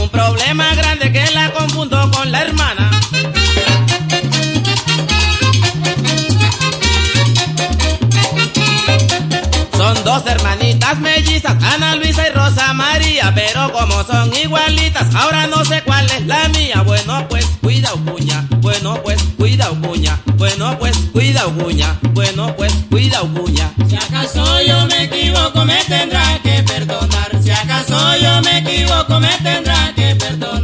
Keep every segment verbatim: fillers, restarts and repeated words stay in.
problema grande que la confundo con la hermana. Son dos hermanitas mellizas, Ana Luisa y Rosa María, pero como son igualitas, ahora no sé cuál es la mía. Bueno pues cuida cuña, bueno pues cuida cuña, bueno pues cuida cuña, bueno pues cuida cuña. Si acaso yo me equivoco me tendrá que perdonar, si acaso yo me equivoco me tendrá que perdonar.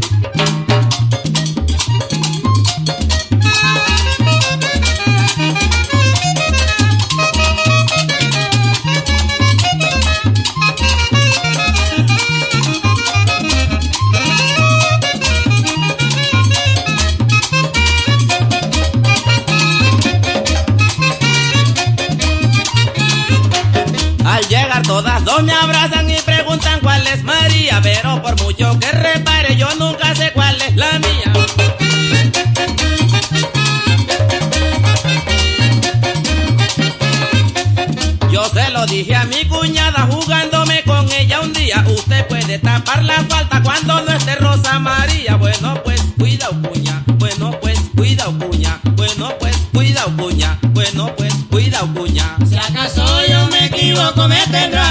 Al llegar todas dos me abrazan y preguntan cuál es María, pero por mucho que repare yo nunca sé cuál es la mía. Yo se lo dije a mi cuñada jugándome con ella un día, usted puede tapar la falta cuando no esté Rosa María. Bueno pues cuida cuña, bueno pues cuida cuña, bueno pues cuida cuña, bueno pues cuida cuña. Si acaso yo me equivoco me tendrá